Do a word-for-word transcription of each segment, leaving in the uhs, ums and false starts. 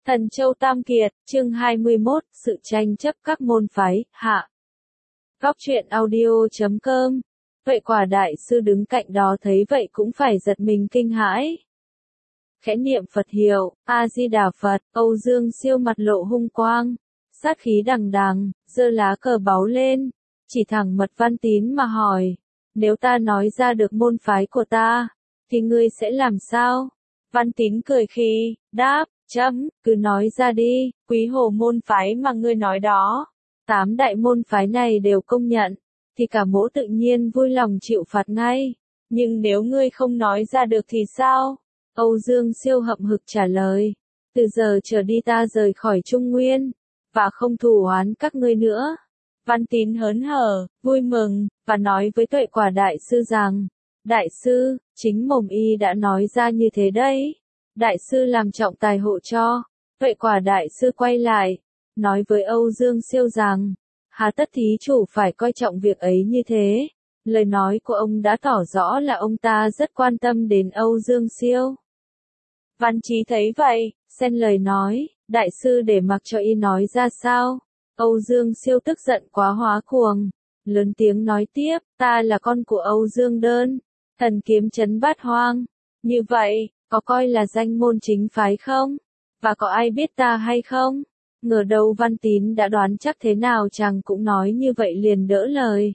Thần Châu Tam Kiệt, chương hai mươi mốt, sự tranh chấp các môn phái, hạ. Góc truyện audio chấm com. Vậy quả đại sư đứng cạnh đó thấy vậy cũng phải giật mình kinh hãi. Khẽ niệm Phật hiệu, A-di-đà Phật, Âu Dương Siêu mặt lộ hung quang, sát khí đằng đằng, giơ lá cờ báu lên, chỉ thẳng Mật Văn Tín mà hỏi, nếu ta nói ra được môn phái của ta, thì ngươi sẽ làm sao? Văn Tín cười khi, đáp, chấm, cứ nói ra đi, Quý Hồ môn phái mà ngươi nói đó. Tám đại môn phái này đều công nhận, thì cả mỗ tự nhiên vui lòng chịu phạt ngay. Nhưng nếu ngươi không nói ra được thì sao? Âu Dương Siêu hậm hực trả lời, từ giờ trở đi ta rời khỏi Trung Nguyên, và không thù oán các ngươi nữa. Văn Tín hớn hở, vui mừng, và nói với Tuệ Quả Đại Sư rằng, Đại Sư, chính mồm y đã nói ra như thế đấy. Đại Sư làm trọng tài hộ cho. Tuệ Quả Đại Sư quay lại, nói với Âu Dương Siêu rằng, hà tất thí chủ phải coi trọng việc ấy như thế. Lời nói của ông đã tỏ rõ là ông ta rất quan tâm đến Âu Dương Siêu. Văn Chí thấy vậy, xen lời nói, Đại Sư để mặc cho y nói ra sao? Âu Dương Siêu tức giận quá hóa cuồng, lớn tiếng nói tiếp, ta là con của Âu Dương Đơn, thần kiếm trấn bát hoang. Như vậy, có coi là danh môn chính phái không? Và có ai biết ta hay không? Ngờ đâu Văn Tín đã đoán chắc thế nào chàng cũng nói như vậy liền đỡ lời.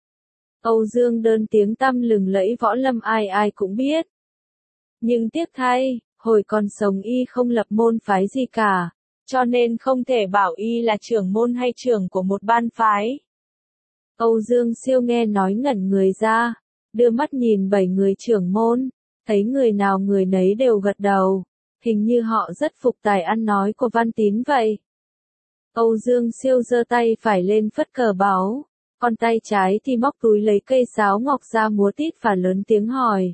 Âu Dương Đơn tiếng tăm lừng lẫy võ lâm ai ai cũng biết. Nhưng tiếc thay, hồi còn sống y không lập môn phái gì cả, cho nên không thể bảo y là trưởng môn hay trưởng của một ban phái. Âu Dương Siêu nghe nói ngẩn người ra, đưa mắt nhìn bảy người trưởng môn, thấy người nào người nấy đều gật đầu, hình như họ rất phục tài ăn nói của Văn Tín vậy. Âu Dương Siêu giơ tay phải lên phất cờ báu, còn tay trái thì móc túi lấy cây sáo ngọc ra múa tít và lớn tiếng hỏi.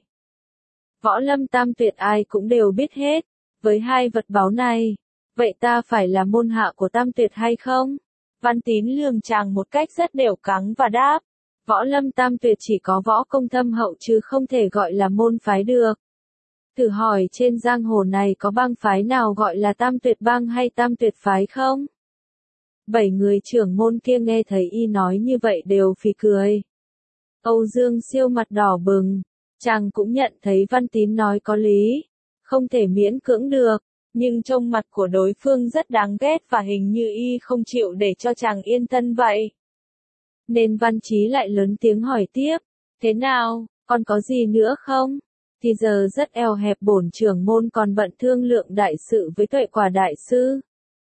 Võ lâm tam tuyệt ai cũng đều biết hết, với hai vật báu này, vậy ta phải là môn hạ của tam tuyệt hay không? Văn Tín lườm chàng một cách rất đều cắng và đáp, võ lâm tam tuyệt chỉ có võ công thâm hậu chứ không thể gọi là môn phái được. Thử hỏi trên giang hồ này có bang phái nào gọi là tam tuyệt bang hay tam tuyệt phái không? Bảy người trưởng môn kia nghe thấy y nói như vậy đều phì cười. Âu Dương Siêu mặt đỏ bừng, chàng cũng nhận thấy Văn Tín nói có lý, không thể miễn cưỡng được, nhưng trông mặt của đối phương rất đáng ghét và hình như y không chịu để cho chàng yên thân vậy. Nên Văn Chí lại lớn tiếng hỏi tiếp, thế nào, còn có gì nữa không? Thì giờ rất eo hẹp bổn trưởng môn còn bận thương lượng đại sự với Tuệ Quả Đại Sư.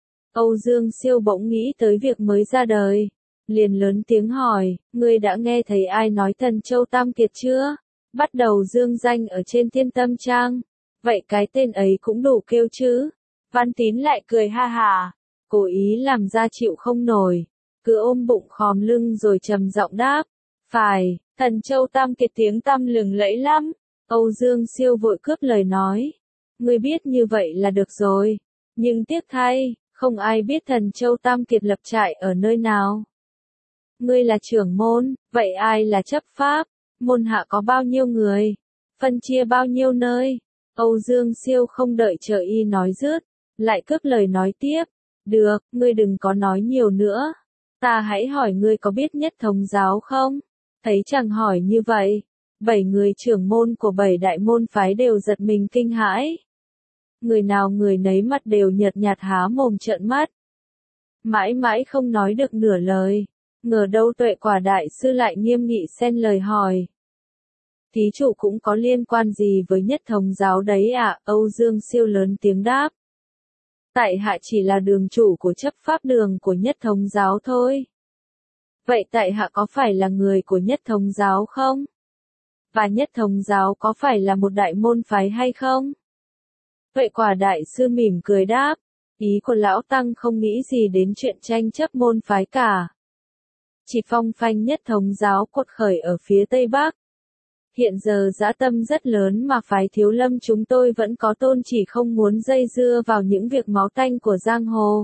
Âu Dương Siêu bỗng nghĩ tới việc mới ra đời, liền lớn tiếng hỏi, ngươi đã nghe thấy ai nói Thần Châu Tam Kiệt chưa? Bắt đầu dương danh ở trên Thiên Tâm Trang, vậy cái tên ấy cũng đủ kêu chứ? Văn Tín lại cười ha hà, cố ý làm ra chịu không nổi, cứ ôm bụng khom lưng rồi trầm giọng đáp, phải, Thần Châu Tam Kiệt tiếng tăm lừng lẫy lắm. Âu Dương Siêu vội cướp lời nói, ngươi biết như vậy là được rồi, nhưng tiếc thay, không ai biết Thần Châu Tam Kiệt lập trại ở nơi nào. Ngươi là trưởng môn, vậy ai là chấp pháp? Môn hạ có bao nhiêu người? Phân chia bao nhiêu nơi? Âu Dương Siêu không đợi chờ y nói dứt, lại cướp lời nói tiếp. Được, ngươi đừng có nói nhiều nữa. Ta hãy hỏi ngươi có biết Nhất Thống giáo không? Thấy chàng hỏi như vậy, bảy người trưởng môn của bảy đại môn phái đều giật mình kinh hãi. Người nào người nấy mặt đều nhợt nhạt há mồm trợn mắt. Mãi mãi không nói được nửa lời. Ngờ đâu Tuệ Quả Đại Sư lại nghiêm nghị xen lời hỏi. Thí chủ cũng có liên quan gì với Nhất Thống giáo đấy ạ? À? Âu Dương Siêu lớn tiếng đáp. Tại hạ chỉ là đường chủ của chấp pháp đường của Nhất Thống giáo thôi. Vậy tại hạ có phải là người của Nhất Thống giáo không? Và Nhất Thống giáo có phải là một đại môn phái hay không? Tuệ Quả Đại Sư mỉm cười đáp. Ý của lão tăng không nghĩ gì đến chuyện tranh chấp môn phái cả. Chỉ phong phanh Nhất Thống giáo quật khởi ở phía Tây Bắc. Hiện giờ dã tâm rất lớn mà phái Thiếu Lâm chúng tôi vẫn có tôn chỉ không muốn dây dưa vào những việc máu tanh của giang hồ.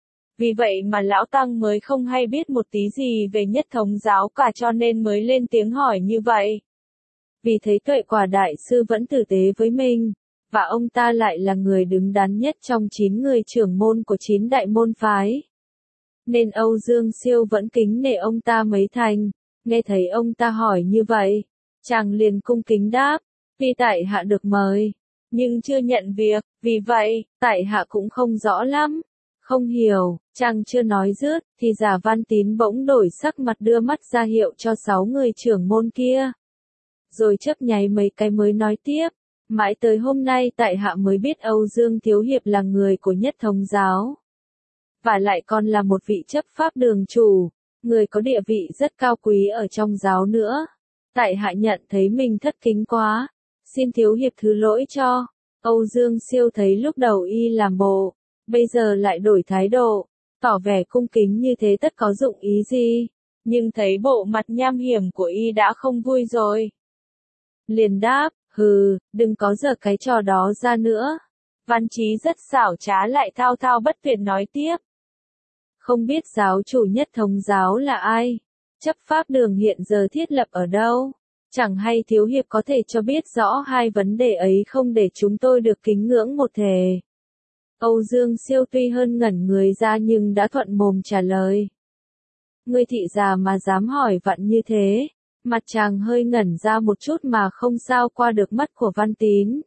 Vì vậy mà lão tăng mới không hay biết một tí gì về Nhất Thống giáo cả cho nên mới lên tiếng hỏi như vậy. Vì thấy Tuệ Quả Đại Sư vẫn tử tế với mình, và ông ta lại là người đứng đắn nhất trong chín người trưởng môn của chín đại môn phái. Nên Âu Dương Siêu vẫn kính nể ông ta mấy thành, nghe thấy ông ta hỏi như vậy, chàng liền cung kính đáp, vì tại hạ được mời, nhưng chưa nhận việc, vì vậy, tại hạ cũng không rõ lắm, không hiểu, chàng chưa nói dứt, thì Giả Văn Tín bỗng đổi sắc mặt đưa mắt ra hiệu cho sáu người trưởng môn kia. Rồi chớp nháy mấy cái mới nói tiếp, mãi tới hôm nay tại hạ mới biết Âu Dương Thiếu Hiệp là người của Nhất Thống giáo. Và lại còn là một vị chấp pháp đường chủ, người có địa vị rất cao quý ở trong giáo nữa. Tại hạ nhận thấy mình thất kính quá, xin Thiếu Hiệp thứ lỗi cho. Âu Dương Siêu thấy lúc đầu y làm bộ, bây giờ lại đổi thái độ, tỏ vẻ cung kính như thế tất có dụng ý gì, nhưng thấy bộ mặt nham hiểm của y đã không vui rồi. Liền đáp, hừ, đừng có giở cái trò đó ra nữa. Văn Chí rất xảo trá lại thao thao bất tuyệt nói tiếp. Không biết giáo chủ Nhất Thống giáo là ai? Chấp pháp đường hiện giờ thiết lập ở đâu? Chẳng hay Thiếu Hiệp có thể cho biết rõ hai vấn đề ấy không để chúng tôi được kính ngưỡng một thể. Âu Dương Siêu tuy hơn ngẩn người ra nhưng đã thuận mồm trả lời. Ngươi thị già mà dám hỏi vặn như thế, mặt chàng hơi ngẩn ra một chút mà không sao qua được mắt của Văn Tín.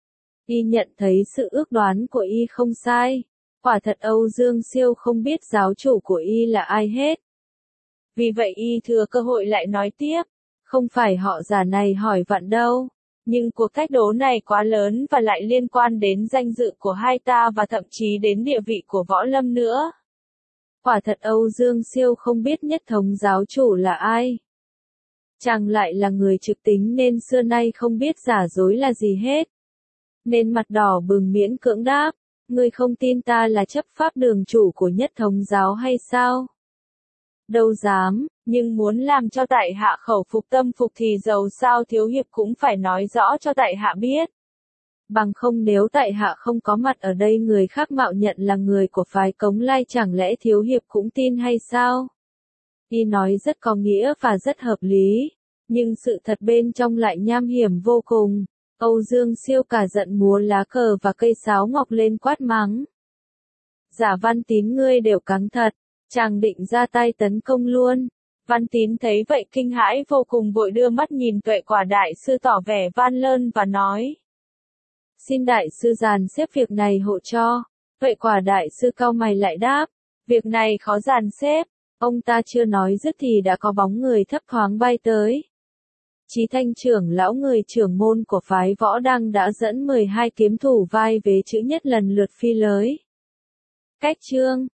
Y nhận thấy sự ước đoán của y không sai, quả thật Âu Dương Siêu không biết giáo chủ của y là ai hết. Vì vậy y thừa cơ hội lại nói tiếp, không phải họ già này hỏi vặn đâu, nhưng cuộc thách đố này quá lớn và lại liên quan đến danh dự của hai ta và thậm chí đến địa vị của võ lâm nữa. Quả thật Âu Dương Siêu không biết Nhất Thống giáo chủ là ai. Chàng lại là người trực tính nên xưa nay không biết giả dối là gì hết. Nên mặt đỏ bừng miễn cưỡng đáp, ngươi không tin ta là chấp pháp đường chủ của Nhất Thống giáo hay sao? Đâu dám, nhưng muốn làm cho tại hạ khẩu phục tâm phục thì dầu sao Thiếu Hiệp cũng phải nói rõ cho tại hạ biết. Bằng không nếu tại hạ không có mặt ở đây người khác mạo nhận là người của phái Cống Lai chẳng lẽ Thiếu Hiệp cũng tin hay sao? Y nói rất có nghĩa và rất hợp lý, nhưng sự thật bên trong lại nham hiểm vô cùng. Âu Dương Siêu cả giận múa lá cờ và cây sáo ngọc lên quát mắng. Giả Văn Tín ngươi đều cắn thật, chàng định ra tay tấn công luôn. Văn Tín thấy vậy kinh hãi vô cùng vội đưa mắt nhìn Tuệ Quả đại sư tỏ vẻ van lơn và nói. Xin đại sư dàn xếp việc này hộ cho. Tuệ Quả đại sư cau mày lại đáp, việc này khó dàn xếp. Ông ta chưa nói dứt thì đã có bóng người thấp thoáng bay tới. Chí Thanh trưởng lão người trưởng môn của phái Võ Đăng đã dẫn mười hai kiếm thủ vai vế chữ nhất lần lượt phi lới. Cách chương